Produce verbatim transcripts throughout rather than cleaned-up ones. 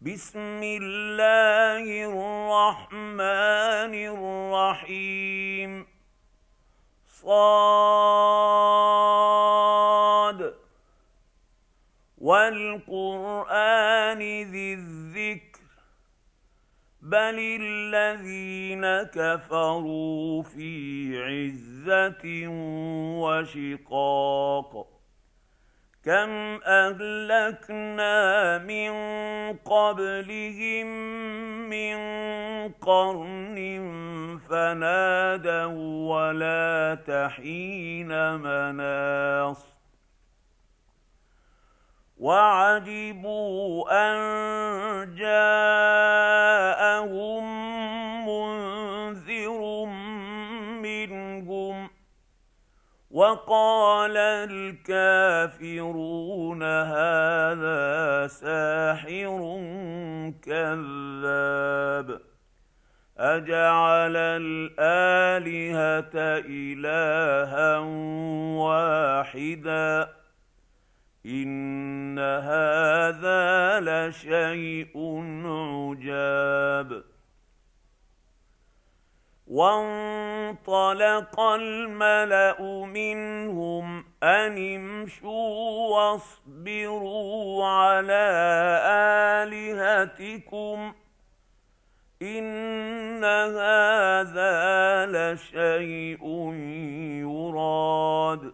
بسم الله الرحمن الرحيم. صاد والقرآن ذي الذكر بل الذين كفروا في عزة وشقاق. كم أهلكنا من قبلهم من قرن فنادوا ولا تحين مناص. وعجبوا أن جاءهم منذر منهم وقال الكافرون هذا ساحر كذاب. أجعل الآلهة إلها واحدا إن هذا لشيء عجاب. وانطلق الملأ منهم أن امشوا واصبروا على آلهتكم إن هذا لشيء يراد.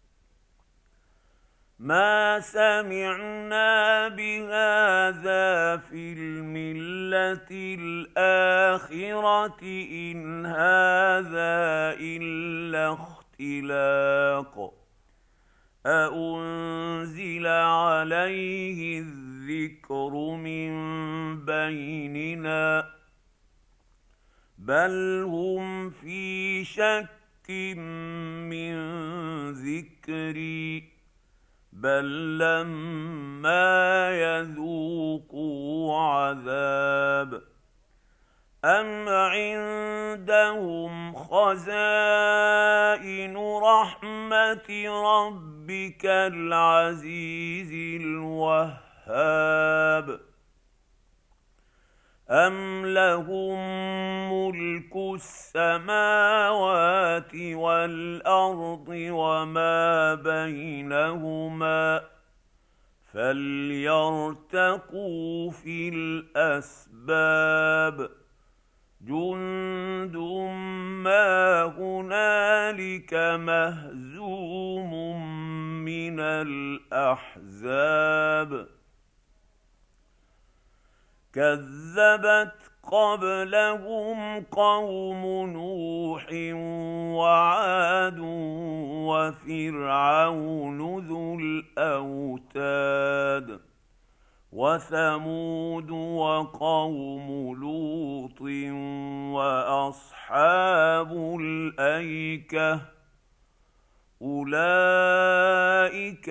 ما سمعنا بهذا في الملة الآخرة إن هذا إلا اختلاق. أأنزل عليه الذكر من بيننا بل هم في شك من ذكري بل لما يذوقوا عذاب. أم عندهم خزائن رحمة ربك العزيز الوهاب أم لهم ملك السماوات والأرض وما بينهما فليرتقوا في الأسباب. جند ما هنالك مهزوم من الأحزاب. كذبت قبلهم قوم نوح وعاد وفرعون ذو الأوتاد وثمود وقوم لوط وأصحاب الأيكة أولئك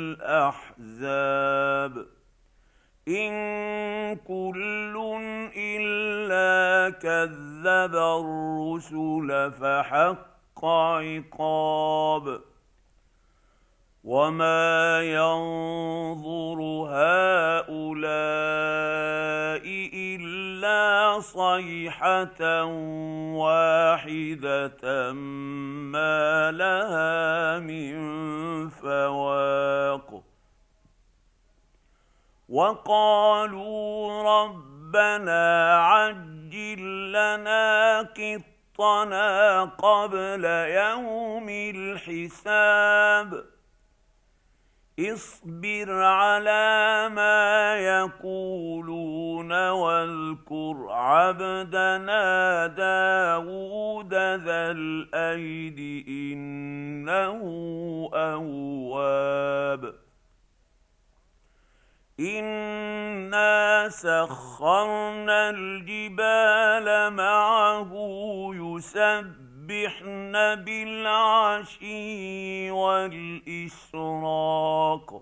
الأحزاب. إن كل إلا كذب الرسل فحق عقاب. وما ينظر هؤلاء إلا صيحة واحدة ما لها من فواق. وقالوا ربنا عجل لنا قطنا قبل يوم الحساب. اصبر على ما يقولون واذكر عبدنا داود ذا الأيد إنه أواب. إنا سخرنا الجبال معه يسبحن بالعشي والإشراق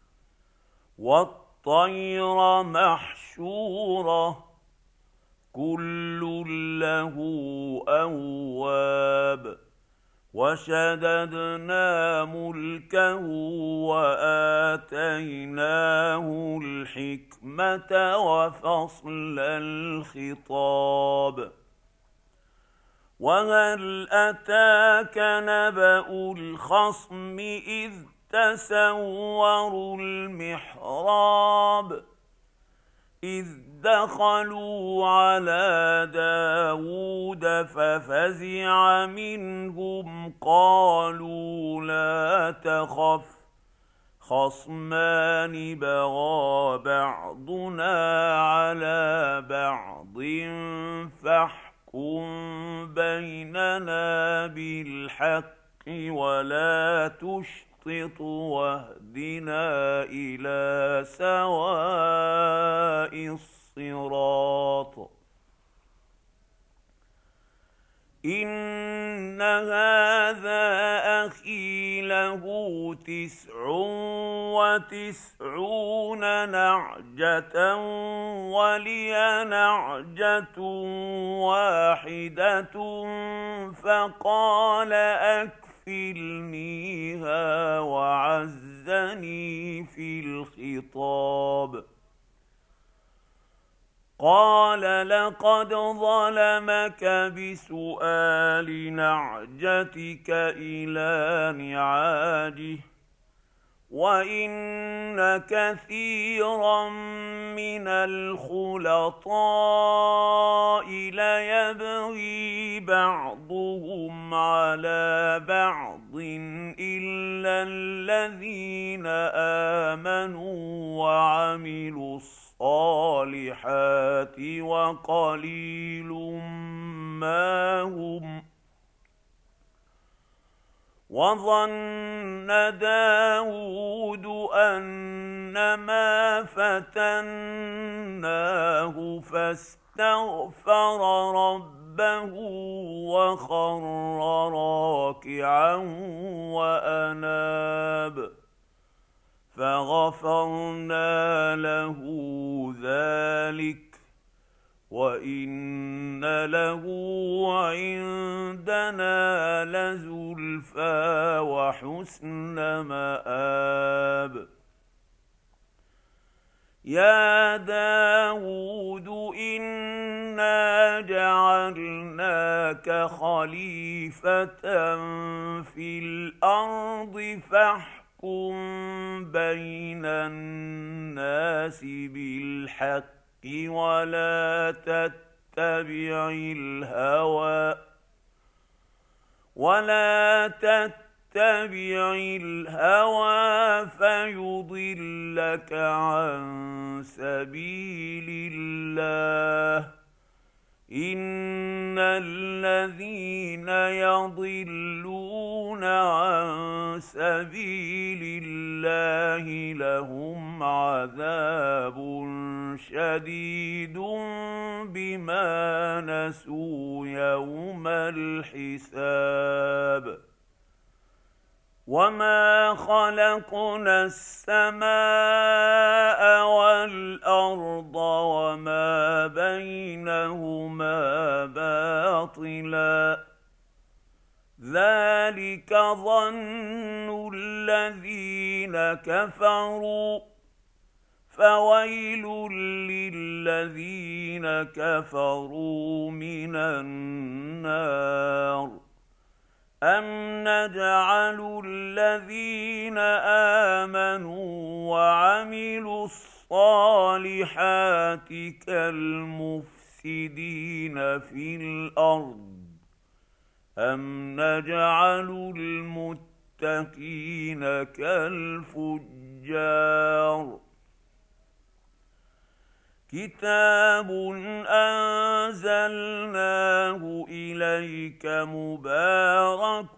والطير محشورة كل له أواب. وشددنا ملكه وآتيناه الحكمة وفصل الخطاب. وهل أتاك نبأ الخصم إذ تسوروا المحراب إذ دخلوا على داود ففزع منهم قالوا لا تخف خصمان بغى بعضنا على بعض فاحكم بيننا بالحق ولا تشطط واهدنا إلى سواء الصراط. إن هذا أخي له تسع وتسعون نعجة ولي نعجة واحدة فقال أكفلنيها وعزني في الخطاب. قال لقد ظلمك بسؤال نعجتك إلى نعاجه وإن كثيرا من الخلطاء ليبغي بعضهم على بعض إلا الذين آمنوا وعملوا الصالحات وقليل ما هم. وظن داود أنما فتناه فاستغفر ربه وخر راكعا وأناب فغفرنا له ذلك وإن له عندنا لزلفى وحسن مآب. يا داود إنا جعلناك خليفة في الأرض فاحكم بين الناس بالحق ولا تتبع الهوى ولا تتبع الهوى فيضلك عن سبيل الله. إن الذين يضلون عن سبيل الله لهم عذاب شديد بما نسوا يوم الحساب. وما خلقنا السماء والأرض وما بينهما باطلا ذلك ظن الذين كفروا فويل للذين كفروا من النار. أم نجعل الذين آمنوا وعملوا الصالحات كالمفسدين في الأرض أم نجعل المتقين كالفجار. كتاب أنزلناه إليك مبارك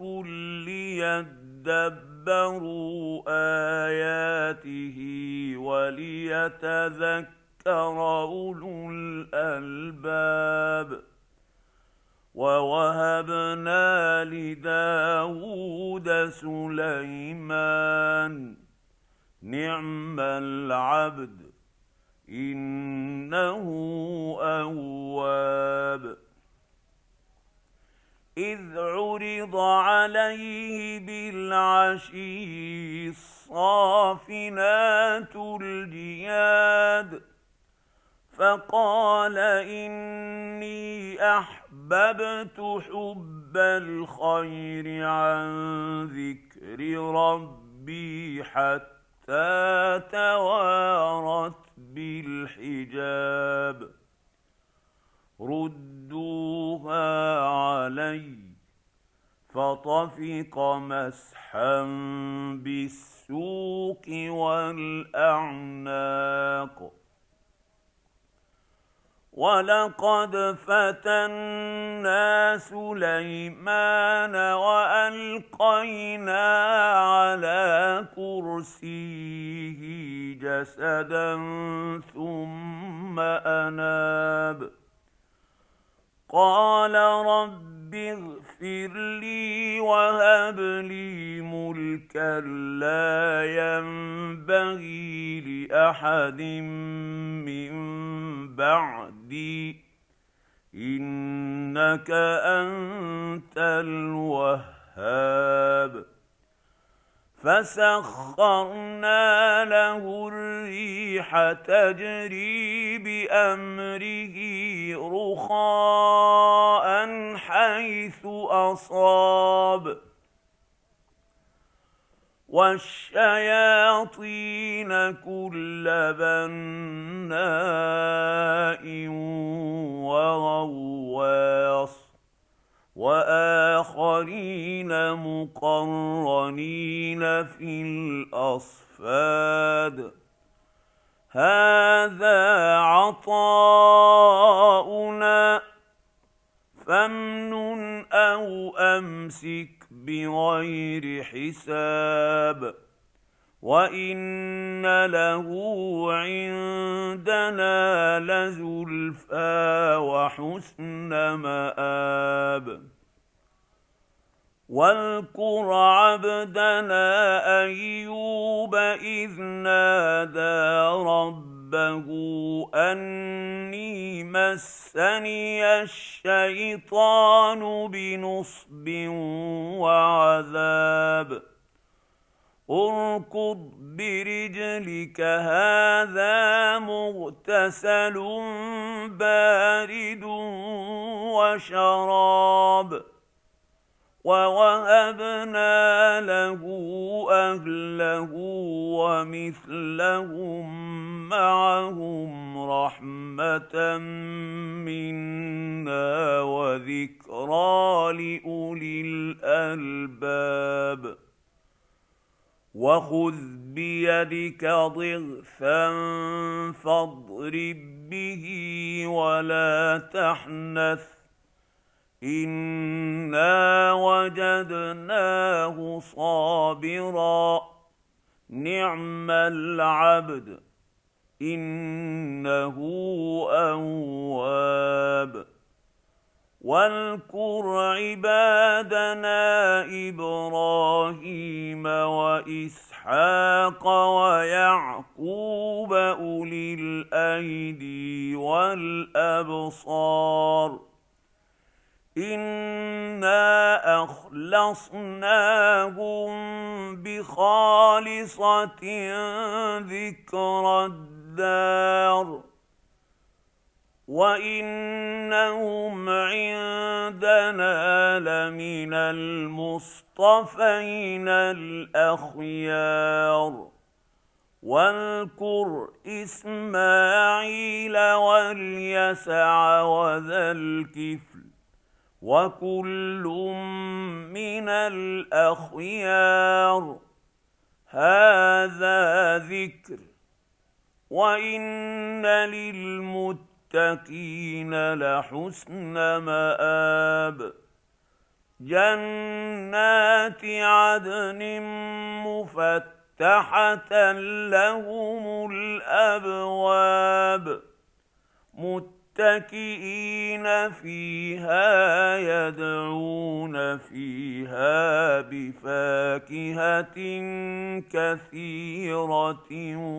ليدبروا آياته وليتذكر أولو الألباب. ووهبنا لداود سليمان نعم العبد إنه أواب. إذ عرض عليه بالعشي الصافنات الجياد فقال إني أحببت حب الخير عن ذكر ربي حتى توارت بالحجاب ردوها علي فطفق مسحا بالسوق والأعناق ولقد فتنا سليمان وألقينا على كرسيه جسدا ثم أناب قال رب اغفر لي وهب لي ملكا لا ينبغي لأحد من بعدي إنك أنت الوهاب فسخرنا له الريح تجري بأمره رخاء حيث أصاب والشياطين كل بناء وغواص وآخرين مقرنين في الأصفاد هذا عطاؤنا فامنن أو أمسك بغير حساب وإن له عندنا لزلفى وحسن مآب واذكر عبدنا أيوب إذ نادى ربه أني مسني الشيطان بنصب وعذاب اركض برجلك هذا مغتسل بارد وشراب ووهبنا له أهله ومثلهم معهم رحمة منا وذكرى لأولي الألباب وخذ بيدك ضغثا فاضرب به ولا تحنث إنا وجدناه صابرا نعم العبد إنه أواب واذكر عبادنا إبراهيم وإسحاق ويعقوب أولي الأيدي والأبصار إنا أخلصناهم بخالصة ذكر الدار وإنهم عندنا لمن المصطفين الأخيار واذكر إسماعيل واليسع وذا الكفل وكل من الأخيار هذا ذكر وإن للمتقين لحسن مآب جنات عدن مفتحة لهم الأبواب متكئين فيها يدعون فيها بفاكهة كثيرة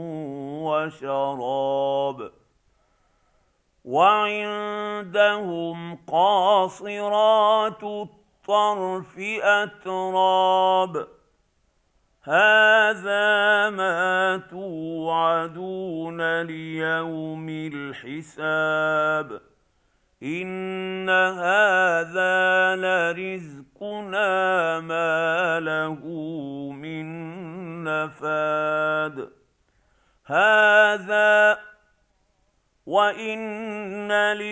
وشراب وعندهم قاصرات الطرف أتراب هذا ما توعدون ليوم الحساب إن هذا لرزقنا ما له من نفاد هذا وإن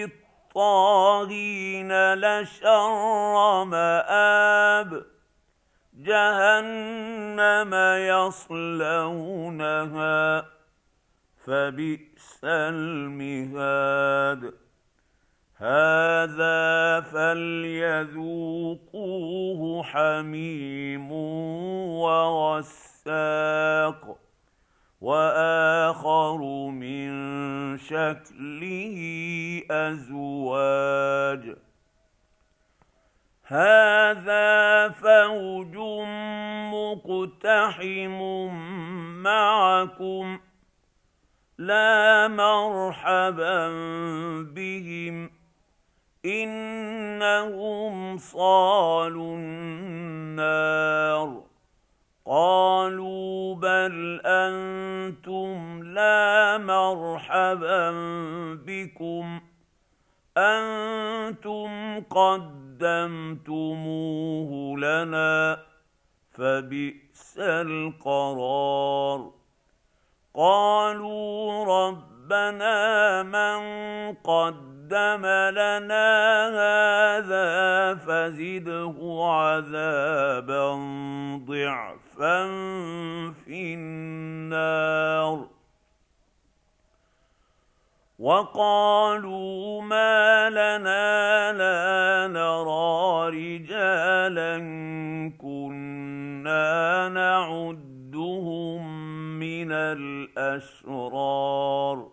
للطاغين لشر مآب جهنم يصلونها فبئس المهاد هذا فليذوقوه حميم وغساق وآخر من شكله أزواج هذا فوج مقتحم معكم لا مرحبا بهم إنهم صالوا النار قالوا بل أنتم لا مرحبا بكم أنتم قدمتموه لنا فبئس القرار قالوا ربنا من قدم لنا هذا فزده عذابا ضعفا في النار وقالوا ما لنا لا نرى رجالا كنا نعدهم من الأشرار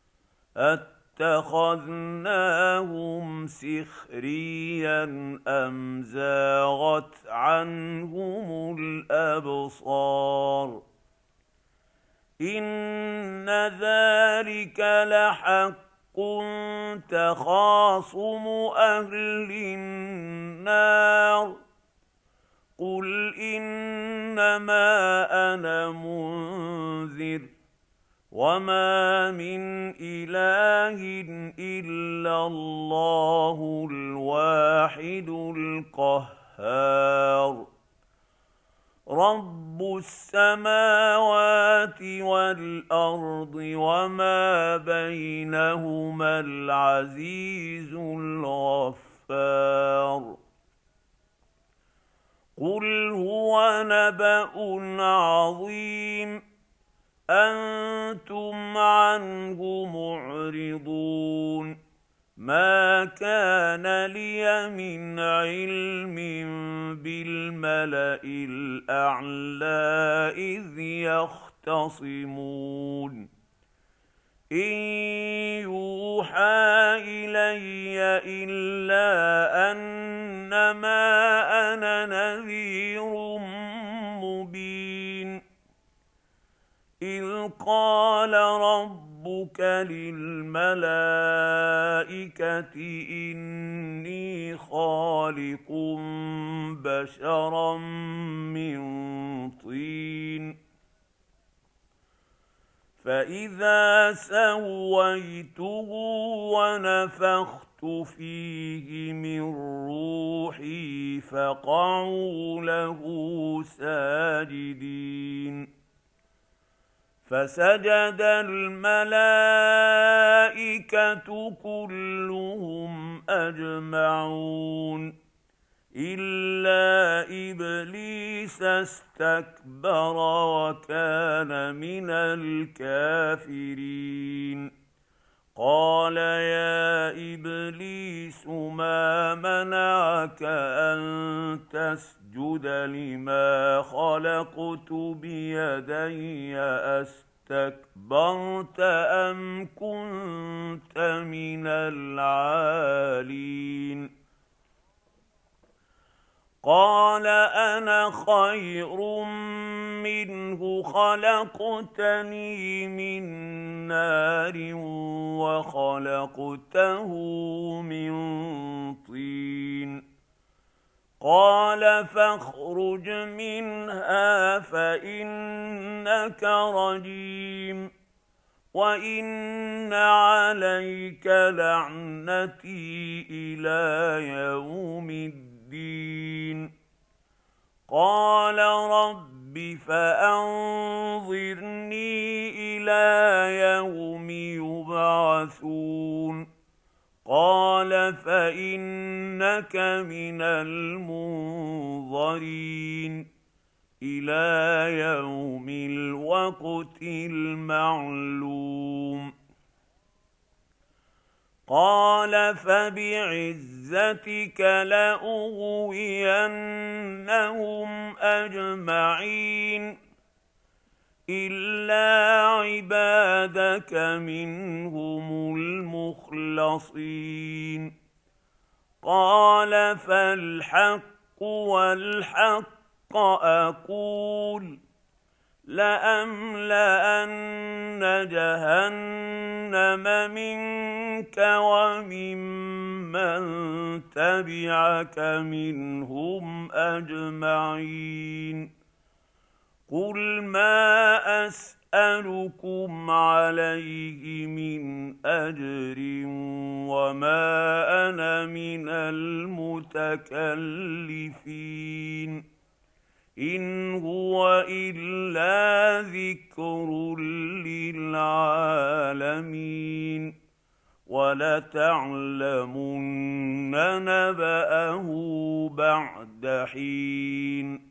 أتخذناهم سخريا أم زاغت عنهم الأبصار إن ذلك لحق تخاصم أهل النار قل إنما أنا منذر وما من إله إلا الله الواحد القهار رب السماوات والأرض وما بينهما العزيز الغفار قل هو نبأ عظيم أنتم عنه معرضون ما كان لي من علم بالملأ الأعلى إذ يختصمون إن يوحى إلي إلا أنما أنا نذير مبين إذ قال ربك للملائكة إني خالق بشرا من طين فإذا سويته ونفخت فيه من روحي فقعوا له ساجدين فسجد الملائكة كلهم أجمعون إلا إبليس استكبر وكان من الكافرين قال يا إبليس ما منعك أن تسجد لما خلقت بيدي أستكبرت أم كنت من العالين قال أنا خير منه خلقتني من نار وخلقته من طين قال فاخرج منها فإنك رجيم وإن عليك لعنتي إلى يوم الدين. قال رب فأنظرني إلى يوم يبعثون. قال فإنك من المنظرين إلى يوم الوقت المعلوم. قال فبعزتك لأغوينهم أجمعين إلا عبادك منهم المخلصين. قال فالحق والحق أقول لأملأن جهنم منك وممن تبعك منهم أجمعين. قل ما أسألكم عليه من أجر وما أنا من المتكلفين إن هو إلا ذكر للعالمين ولتعلمن نبأه بعد حين.